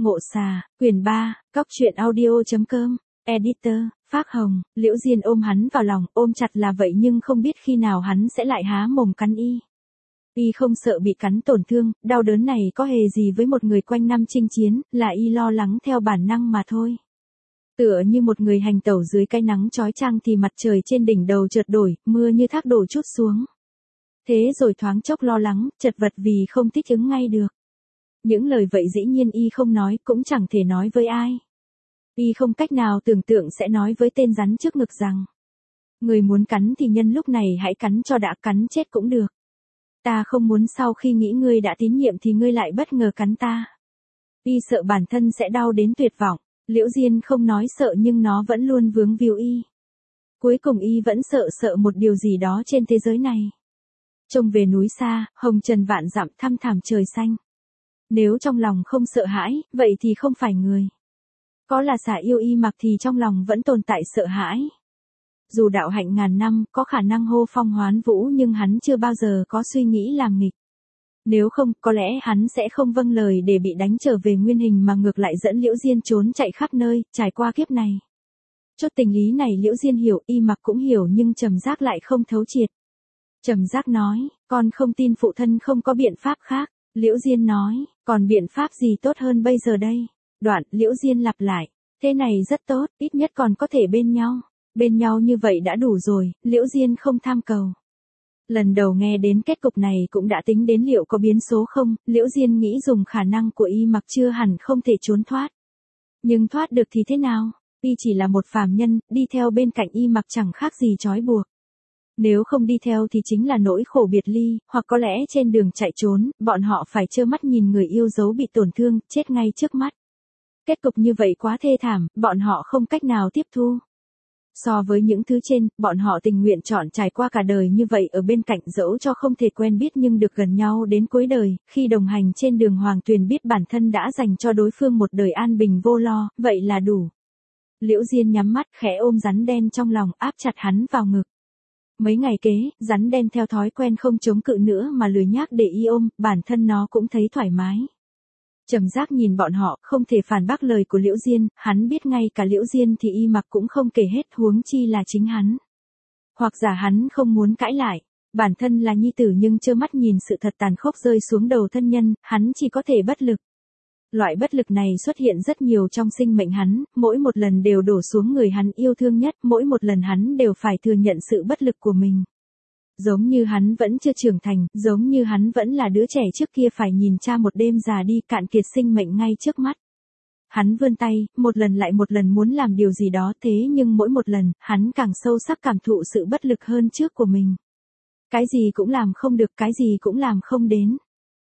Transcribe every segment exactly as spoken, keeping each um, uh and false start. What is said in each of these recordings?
Ngộ Xà, quyển ba, cóc truyện audio.com, editor, Phác Hồng. Liễu Diên ôm hắn vào lòng, ôm chặt là vậy nhưng không biết khi nào hắn sẽ lại há mồm cắn y. Y không sợ bị cắn tổn thương, đau đớn này có hề gì với một người quanh năm chinh chiến, là y lo lắng theo bản năng mà thôi. Tựa như một người hành tẩu dưới cái nắng chói chang thì mặt trời trên đỉnh đầu chợt đổi, mưa như thác đổ trút xuống. Thế rồi thoáng chốc lo lắng, chật vật vì không thích ứng ngay được. Những lời vậy dĩ nhiên y không nói, cũng chẳng thể nói với ai. Y không cách nào tưởng tượng sẽ nói với tên rắn trước ngực rằng: người muốn cắn thì nhân lúc này hãy cắn cho đã, cắn chết cũng được. Ta không muốn sau khi nghĩ ngươi đã tín nhiệm thì ngươi lại bất ngờ cắn ta. Y sợ bản thân sẽ đau đến tuyệt vọng. Liễu Diên không nói sợ nhưng nó vẫn luôn vướng víu y. Cuối cùng y vẫn sợ sợ một điều gì đó trên thế giới này. Trông về núi xa, hồng trần vạn dặm, thăm thẳm trời xanh. Nếu trong lòng không sợ hãi, vậy thì không phải người. Có là xà yêu y mặc thì trong lòng vẫn tồn tại sợ hãi. Dù đạo hạnh ngàn năm, có khả năng hô phong hoán vũ nhưng hắn chưa bao giờ có suy nghĩ làm nghịch. Nếu không, có lẽ hắn sẽ không vâng lời để bị đánh trở về nguyên hình mà ngược lại dẫn Liễu Diên trốn chạy khắp nơi, trải qua kiếp này. Chút tình lý này Liễu Diên hiểu, y mặc cũng hiểu nhưng Trầm Giác lại không thấu triệt. Trầm Giác nói, con không tin phụ thân không có biện pháp khác. Liễu Diên nói, còn biện pháp gì tốt hơn bây giờ đây? Đoạn, Liễu Diên lặp lại, thế này rất tốt, ít nhất còn có thể bên nhau. Bên nhau như vậy đã đủ rồi, Liễu Diên không tham cầu. Lần đầu nghe đến kết cục này cũng đã tính đến liệu có biến số không, Liễu Diên nghĩ dùng khả năng của y mặc chưa hẳn không thể trốn thoát. Nhưng thoát được thì thế nào? Y chỉ là một phàm nhân, đi theo bên cạnh y mặc chẳng khác gì trói buộc. Nếu không đi theo thì chính là nỗi khổ biệt ly, hoặc có lẽ trên đường chạy trốn, bọn họ phải trơ mắt nhìn người yêu dấu bị tổn thương, chết ngay trước mắt. Kết cục như vậy quá thê thảm, bọn họ không cách nào tiếp thu. So với những thứ trên, bọn họ tình nguyện chọn trải qua cả đời như vậy ở bên cạnh, dẫu cho không thể quen biết nhưng được gần nhau đến cuối đời, khi đồng hành trên đường hoàng tuyền biết bản thân đã dành cho đối phương một đời an bình vô lo, vậy là đủ. Liễu Diên nhắm mắt khẽ ôm rắn đen trong lòng, áp chặt hắn vào ngực. Mấy ngày kế, rắn đen theo thói quen không chống cự nữa mà lười nhác để y ôm, bản thân nó cũng thấy thoải mái. Trầm Giác nhìn bọn họ, không thể phản bác lời của Liễu Diên, hắn biết ngay cả Liễu Diên thì y mặc cũng không kể hết, huống chi là chính hắn. Hoặc giả hắn không muốn cãi lại, bản thân là nhi tử nhưng trơ mắt nhìn sự thật tàn khốc rơi xuống đầu thân nhân, hắn chỉ có thể bất lực. Loại bất lực này xuất hiện rất nhiều trong sinh mệnh hắn, mỗi một lần đều đổ xuống người hắn yêu thương nhất, mỗi một lần hắn đều phải thừa nhận sự bất lực của mình. Giống như hắn vẫn chưa trưởng thành, giống như hắn vẫn là đứa trẻ trước kia phải nhìn cha một đêm già đi cạn kiệt sinh mệnh ngay trước mắt. Hắn vươn tay, một lần lại một lần muốn làm điều gì đó, thế nhưng mỗi một lần, hắn càng sâu sắc cảm thụ sự bất lực hơn trước của mình. Cái gì cũng làm không được, cái gì cũng làm không đến.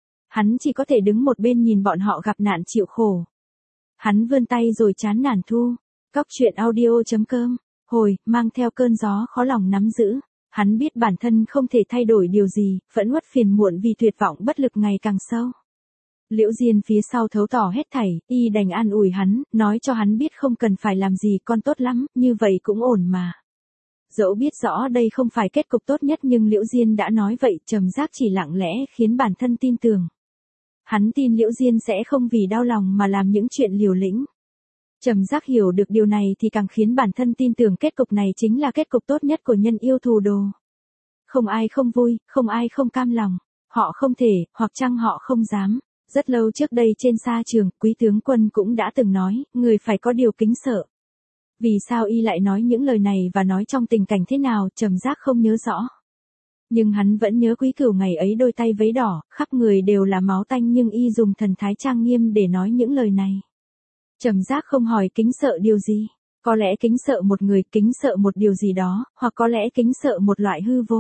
Hắn chỉ có thể đứng một bên nhìn bọn họ gặp nạn chịu khổ. Hắn vươn tay rồi chán nản thu. Cóc truyện audio.com, hồi, mang theo cơn gió khó lòng nắm giữ. Hắn biết bản thân không thể thay đổi điều gì, phẫn uất phiền muộn vì tuyệt vọng bất lực ngày càng sâu. Liễu Diên phía sau thấu tỏ hết thảy, y đành an ủi hắn, nói cho hắn biết không cần phải làm gì, con tốt lắm, như vậy cũng ổn mà. Dẫu biết rõ đây không phải kết cục tốt nhất nhưng Liễu Diên đã nói vậy, Trầm Giác chỉ lặng lẽ khiến bản thân tin tưởng. Hắn tin Liễu Diên sẽ không vì đau lòng mà làm những chuyện liều lĩnh. Trầm Giác hiểu được điều này thì càng khiến bản thân tin tưởng kết cục này chính là kết cục tốt nhất của nhân yêu thù đồ. Không ai không vui, không ai không cam lòng. Họ không thể, hoặc chăng họ không dám. Rất lâu trước đây trên sa trường, Quý tướng quân cũng đã từng nói, người phải có điều kính sợ. Vì sao y lại nói những lời này và nói trong tình cảnh thế nào, Trầm Giác không nhớ rõ. Nhưng hắn vẫn nhớ Quý Cửu ngày ấy đôi tay vấy đỏ, khắp người đều là máu tanh nhưng y dùng thần thái trang nghiêm để nói những lời này. Trầm Giác không hỏi kính sợ điều gì. Có lẽ kính sợ một người, kính sợ một điều gì đó, hoặc có lẽ kính sợ một loại hư vô.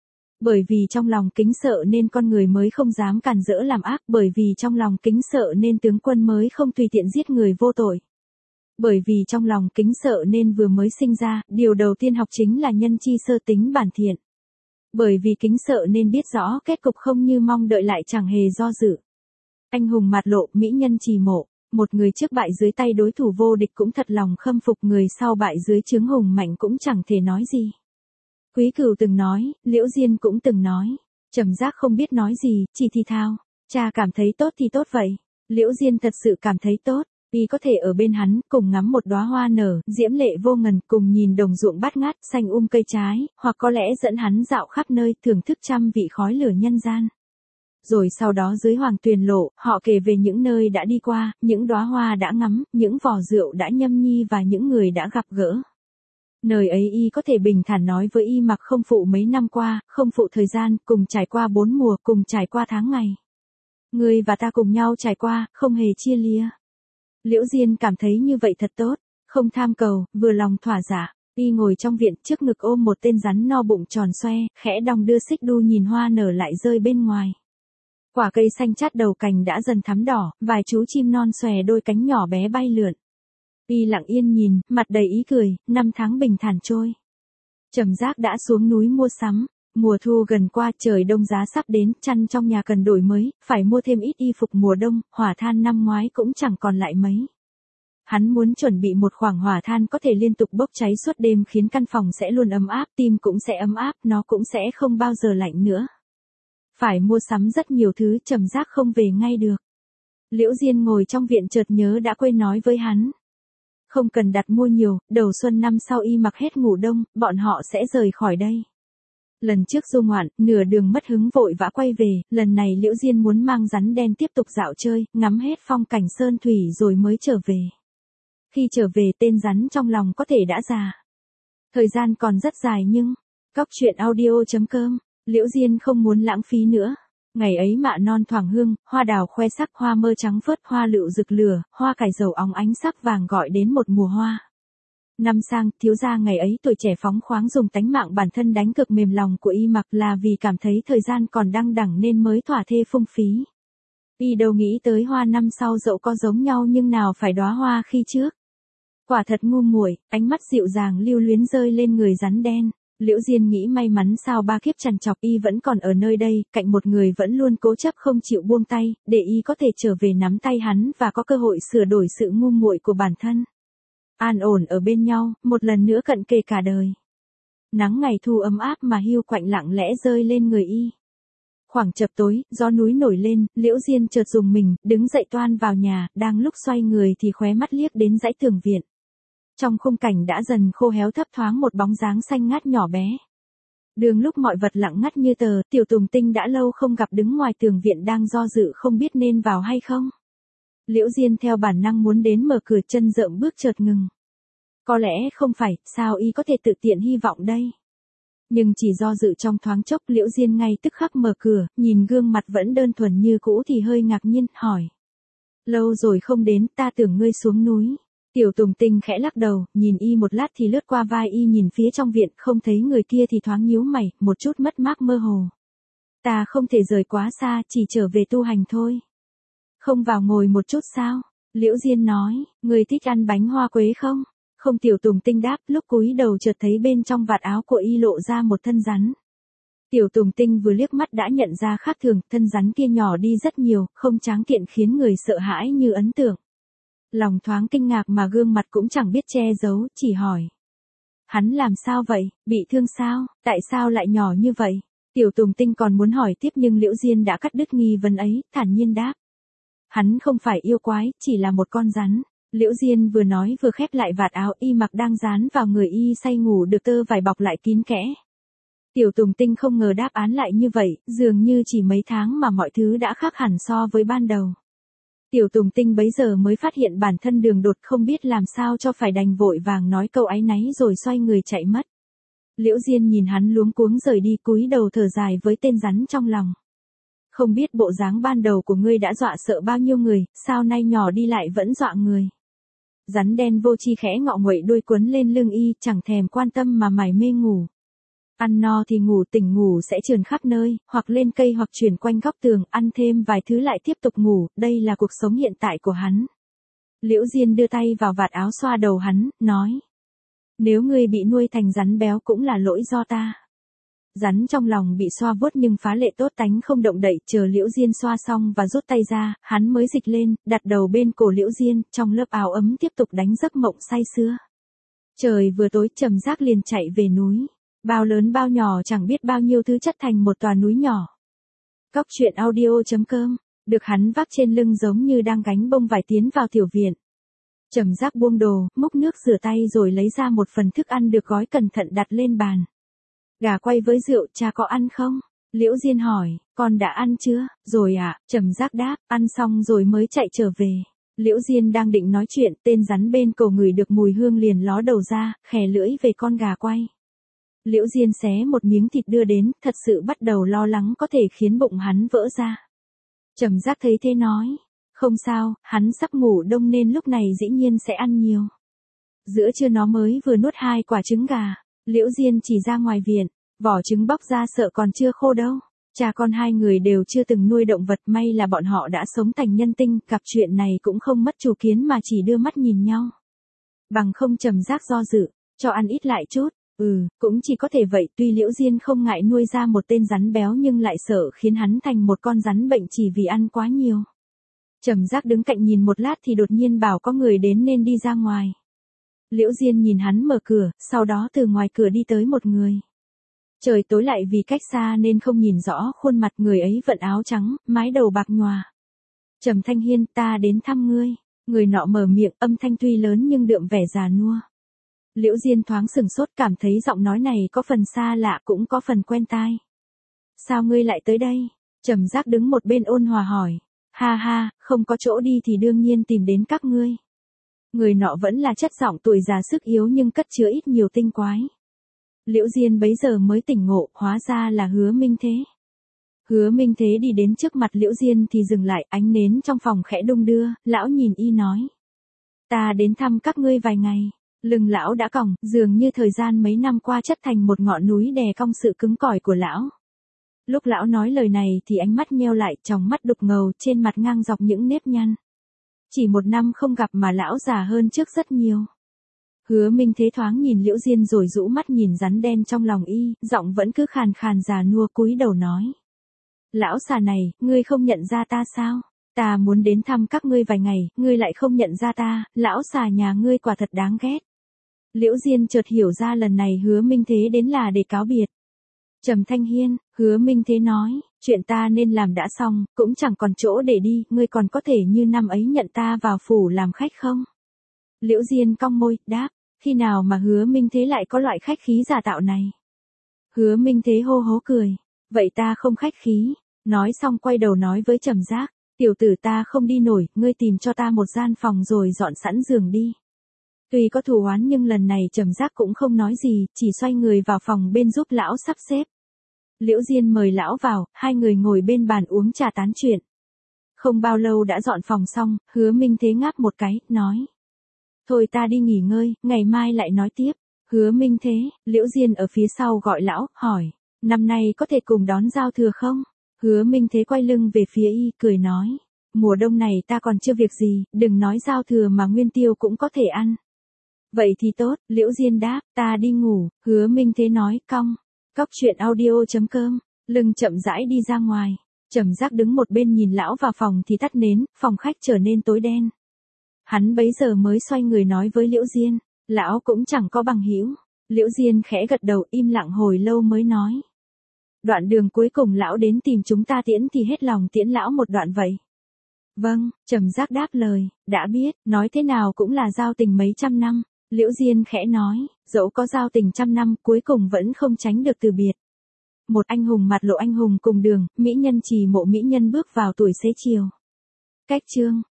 Bởi vì trong lòng kính sợ nên con người mới không dám càn rỡ làm ác, bởi vì trong lòng kính sợ nên tướng quân mới không tùy tiện giết người vô tội. Bởi vì trong lòng kính sợ nên vừa mới sinh ra, điều đầu tiên học chính là nhân chi sơ tính bản thiện. Bởi vì kính sợ nên biết rõ kết cục không như mong đợi lại chẳng hề do dự. Anh hùng mạt lộ, mỹ nhân trì mộ. Một người trước bại dưới tay đối thủ vô địch cũng thật lòng khâm phục, người sau bại dưới chướng hùng mạnh cũng chẳng thể nói gì. Quý Cửu từng nói, Liễu Diên cũng từng nói. Trầm Giác không biết nói gì, chỉ thì thào. Cha cảm thấy tốt thì tốt vậy. Liễu Diên thật sự cảm thấy tốt, y có thể ở bên hắn, cùng ngắm một đóa hoa nở, diễm lệ vô ngần, cùng nhìn đồng ruộng bát ngát, xanh um cây trái, hoặc có lẽ dẫn hắn dạo khắp nơi, thưởng thức trăm vị khói lửa nhân gian. Rồi sau đó dưới hoàng tuyền lộ, họ kể về những nơi đã đi qua, những đóa hoa đã ngắm, những vò rượu đã nhâm nhi và những người đã gặp gỡ. Nơi ấy y có thể bình thản nói với y mặc không phụ mấy năm qua, không phụ thời gian, cùng trải qua bốn mùa, cùng trải qua tháng ngày. Người và ta cùng nhau trải qua, không hề chia lìa. Liễu Diên cảm thấy như vậy thật tốt, không tham cầu, vừa lòng thỏa dạ. Y ngồi trong viện, trước ngực ôm một tên rắn no bụng tròn xoe, khẽ đong đưa xích đu nhìn hoa nở lại rơi bên ngoài. Quả cây xanh chát đầu cành đã dần thắm đỏ, vài chú chim non xòe đôi cánh nhỏ bé bay lượn. Y lặng yên nhìn, mặt đầy ý cười, năm tháng bình thản trôi. Trầm Giác đã xuống núi mua sắm, mùa thu gần qua, trời đông giá sắp đến, chăn trong nhà cần đổi mới, phải mua thêm ít y phục mùa đông, hỏa than năm ngoái cũng chẳng còn lại mấy. Hắn muốn chuẩn bị một khoảng hỏa than có thể liên tục bốc cháy suốt đêm khiến căn phòng sẽ luôn ấm áp, tim cũng sẽ ấm áp, nó cũng sẽ không bao giờ lạnh nữa. Phải mua sắm rất nhiều thứ, Trầm Giác không về ngay được. Liễu Diên ngồi trong viện chợt nhớ đã quên nói với hắn. Không cần đặt mua nhiều, đầu xuân năm sau y mặc hết ngủ đông, bọn họ sẽ rời khỏi đây. Lần trước du ngoạn, nửa đường mất hứng vội vã quay về, lần này Liễu Diên muốn mang rắn đen tiếp tục dạo chơi, ngắm hết phong cảnh sơn thủy rồi mới trở về. Khi trở về tên rắn trong lòng có thể đã già. Thời gian còn rất dài nhưng, cóc truyện audio chấm com, Liễu Diên không muốn lãng phí nữa. Ngày ấy mạ non thoảng hương, hoa đào khoe sắc, hoa mơ trắng phớt, hoa lựu rực lửa, hoa cải dầu óng ánh sắc vàng gọi đến một mùa hoa. Năm sang, thiếu gia ngày ấy tuổi trẻ phóng khoáng dùng tánh mạng bản thân đánh cực mềm lòng của y mặc là vì cảm thấy thời gian còn đăng đẳng nên mới thỏa thê phung phí. Y đâu nghĩ tới hoa năm sau dẫu có giống nhau nhưng nào phải đóa hoa khi trước. Quả thật ngu muội, ánh mắt dịu dàng lưu luyến rơi lên người rắn đen. Liễu Diên nghĩ may mắn sao ba kiếp trằn trọc y vẫn còn ở nơi đây, cạnh một người vẫn luôn cố chấp không chịu buông tay, để y có thể trở về nắm tay hắn và có cơ hội sửa đổi sự ngu muội của bản thân. An ổn ở bên nhau, một lần nữa cận kề cả đời. Nắng ngày thu ấm áp mà hiu quạnh lặng lẽ rơi lên người y. Khoảng chập tối, gió núi nổi lên, Liễu Diên chợt dùng mình, đứng dậy toan vào nhà, đang lúc xoay người thì khóe mắt liếc đến dãy tường viện. Trong khung cảnh đã dần khô héo thấp thoáng một bóng dáng xanh ngát nhỏ bé. Đường lúc mọi vật lặng ngắt như tờ, Tiểu Tùng Tinh đã lâu không gặp đứng ngoài tường viện đang do dự không biết nên vào hay không. Liễu Diên theo bản năng muốn đến mở cửa, chân rợm bước chợt ngừng. Có lẽ không phải, sao y có thể tự tiện hy vọng đây. Nhưng chỉ do dự trong thoáng chốc, Liễu Diên ngay tức khắc mở cửa, nhìn gương mặt vẫn đơn thuần như cũ thì hơi ngạc nhiên, hỏi. Lâu rồi không đến, ta tưởng ngươi xuống núi. Tiểu Tùng Tinh khẽ lắc đầu, nhìn y một lát thì lướt qua vai y nhìn phía trong viện, không thấy người kia thì thoáng nhíu mày, một chút mất mát mơ hồ. Ta không thể rời quá xa, chỉ trở về tu hành thôi. Không vào ngồi một chút sao? Liễu Diên nói, người thích ăn bánh hoa quế không? Không. Tiểu Tùng Tinh đáp, lúc cúi đầu chợt thấy bên trong vạt áo của y lộ ra một thân rắn. Tiểu Tùng Tinh vừa liếc mắt đã nhận ra khác thường, thân rắn kia nhỏ đi rất nhiều, không tráng kiện khiến người sợ hãi như ấn tượng. Lòng thoáng kinh ngạc mà gương mặt cũng chẳng biết che giấu, chỉ hỏi. Hắn làm sao vậy, bị thương sao, tại sao lại nhỏ như vậy? Tiểu Tùng Tinh còn muốn hỏi tiếp nhưng Liễu Diên đã cắt đứt nghi vấn ấy, thản nhiên đáp. Hắn không phải yêu quái, chỉ là một con rắn. Liễu Diên vừa nói vừa khép lại vạt áo y mặc đang dán vào người y say ngủ được tơ vải bọc lại kín kẽ. Tiểu Tùng Tinh không ngờ đáp án lại như vậy, dường như chỉ mấy tháng mà mọi thứ đã khác hẳn so với ban đầu. Tiểu Tùng Tinh bấy giờ mới phát hiện bản thân đường đột không biết làm sao cho phải đành vội vàng nói câu áy náy rồi xoay người chạy mất. Liễu Diên nhìn hắn luống cuống rời đi cúi đầu thở dài với tên rắn trong lòng. Không biết bộ dáng ban đầu của ngươi đã dọa sợ bao nhiêu người, sao nay nhỏ đi lại vẫn dọa người. Rắn đen vô chi khẽ ngọ nguậy đuôi quấn lên lưng y, chẳng thèm quan tâm mà mải mê ngủ. Ăn no thì ngủ, tỉnh ngủ sẽ trườn khắp nơi, hoặc lên cây hoặc chuyển quanh góc tường, ăn thêm vài thứ lại tiếp tục ngủ, đây là cuộc sống hiện tại của hắn. Liễu Diên đưa tay vào vạt áo xoa đầu hắn, nói. Nếu ngươi bị nuôi thành rắn béo cũng là lỗi do ta. Rắn trong lòng bị xoa vuốt nhưng phá lệ tốt tánh không động đậy, chờ Liễu Diên xoa xong và rút tay ra, hắn mới dịch lên, đặt đầu bên cổ Liễu Diên, trong lớp áo ấm tiếp tục đánh giấc mộng say sưa. Trời vừa tối, Trầm Giác liền chạy về núi. Bao lớn bao nhỏ chẳng biết bao nhiêu thứ chất thành một tòa núi nhỏ. Cóc truyện audio chấm com được hắn vác trên lưng giống như đang gánh bông vải tiến vào tiểu viện. Trầm Giác buông đồ, múc nước rửa tay rồi lấy ra một phần thức ăn được gói cẩn thận đặt lên bàn. Gà quay với rượu, cha có ăn không? Liễu Diên hỏi, con đã ăn chưa? Rồi ạ, à, Trầm Giác đáp, ăn xong rồi mới chạy trở về. Liễu Diên đang định nói chuyện, tên rắn bên cổ ngửi được mùi hương liền ló đầu ra, khè lưỡi về con gà quay. Liễu Diên xé một miếng thịt đưa đến, thật sự bắt đầu lo lắng có thể khiến bụng hắn vỡ ra. Trầm Giác thấy thế nói, không sao, hắn sắp ngủ đông nên lúc này dĩ nhiên sẽ ăn nhiều. Giữa trưa nó mới vừa nuốt hai quả trứng gà. Liễu Diên chỉ ra ngoài viện, vỏ trứng bóc ra sợ còn chưa khô đâu. Cha con hai người đều chưa từng nuôi động vật, may là bọn họ đã sống thành nhân tinh, cặp chuyện này cũng không mất chủ kiến mà chỉ đưa mắt nhìn nhau. Bằng không Trầm Giác do dự, cho ăn ít lại chút. Ừ, cũng chỉ có thể vậy, tuy Liễu Diên không ngại nuôi ra một tên rắn béo nhưng lại sợ khiến hắn thành một con rắn bệnh chỉ vì ăn quá nhiều. Trầm Giác đứng cạnh nhìn một lát thì đột nhiên bảo có người đến nên đi ra ngoài. Liễu Diên nhìn hắn mở cửa, sau đó từ ngoài cửa đi tới một người. Trời tối lại vì cách xa nên không nhìn rõ khuôn mặt, người ấy vận áo trắng, mái đầu bạc nhòa. Trầm Thanh Hiên, ta đến thăm ngươi. Người nọ mở miệng, âm thanh tuy lớn nhưng đượm vẻ già nua. Liễu Diên thoáng sừng sốt, cảm thấy giọng nói này có phần xa lạ cũng có phần quen tai. Sao ngươi lại tới đây? Trầm Giác đứng một bên ôn hòa hỏi. Ha ha, không có chỗ đi thì đương nhiên tìm đến các ngươi. Người nọ vẫn là chất giọng tuổi già sức yếu nhưng cất chứa ít nhiều tinh quái. Liễu Diên bấy giờ mới tỉnh ngộ, hóa ra là Hứa Minh Thế. Hứa Minh Thế đi đến trước mặt Liễu Diên thì dừng lại, ánh nến trong phòng khẽ đung đưa, lão nhìn y nói. Ta đến thăm các ngươi vài ngày. Lưng lão đã còng, dường như thời gian mấy năm qua chất thành một ngọn núi đè cong sự cứng cỏi của lão. Lúc lão nói lời này thì ánh mắt nheo lại, tròng mắt đục ngầu, trên mặt ngang dọc những nếp nhăn. Chỉ một năm không gặp mà lão già hơn trước rất nhiều. Hứa Minh Thế thoáng nhìn Liễu Diên rồi rũ mắt nhìn rắn đen trong lòng y, giọng vẫn cứ khàn khàn già nua, cúi đầu nói. Lão già này, ngươi không nhận ra ta sao? Ta muốn đến thăm các ngươi vài ngày, ngươi lại không nhận ra ta, lão già nhà ngươi quả thật đáng ghét. Liễu Diên chợt hiểu ra lần này Hứa Minh Thế đến là để cáo biệt. Trầm Thanh Hiên, Hứa Minh Thế nói, chuyện ta nên làm đã xong, cũng chẳng còn chỗ để đi, ngươi còn có thể như năm ấy nhận ta vào phủ làm khách không? Liễu Diên cong môi, đáp, khi nào mà Hứa Minh Thế lại có loại khách khí giả tạo này? Hứa Minh Thế hô hố cười, vậy ta không khách khí. Nói xong quay đầu nói với Trầm Giác, tiểu tử ta không đi nổi, ngươi tìm cho ta một gian phòng rồi dọn sẵn giường đi. Tuy có thù oán nhưng lần này Trầm Giác cũng không nói gì, chỉ xoay người vào phòng bên giúp lão sắp xếp. Liễu Diên mời lão vào, hai người ngồi bên bàn uống trà tán chuyện. Không bao lâu đã dọn phòng xong, Hứa Minh Thế ngáp một cái, nói. Thôi ta đi nghỉ ngơi, ngày mai lại nói tiếp. Hứa Minh Thế, Liễu Diên ở phía sau gọi lão, hỏi. Năm nay có thể cùng đón giao thừa không? Hứa Minh Thế quay lưng về phía y, cười nói. Mùa đông này ta còn chưa việc gì, đừng nói giao thừa mà nguyên tiêu cũng có thể ăn. Vậy thì tốt, Liễu Diên đáp, ta đi ngủ. Hứa Minh Thế nói, cong. Cóc truyện audio chấm com, lưng chậm rãi đi ra ngoài. Trầm Giác đứng một bên nhìn lão vào phòng thì tắt nến, phòng khách trở nên tối đen. Hắn bấy giờ mới xoay người nói với Liễu Diên, lão cũng chẳng có bằng hữu. Liễu Diên khẽ gật đầu, im lặng hồi lâu mới nói. Đoạn đường cuối cùng lão đến tìm chúng ta tiễn thì hết lòng tiễn lão một đoạn vậy. Vâng, Trầm Giác đáp lời, đã biết, nói thế nào cũng là giao tình mấy trăm năm. Liễu Diên khẽ nói, dẫu có giao tình trăm năm cuối cùng vẫn không tránh được từ biệt. Một anh hùng mặt lộ anh hùng cùng đường, mỹ nhân trì mộ mỹ nhân bước vào tuổi xế chiều. Cách chương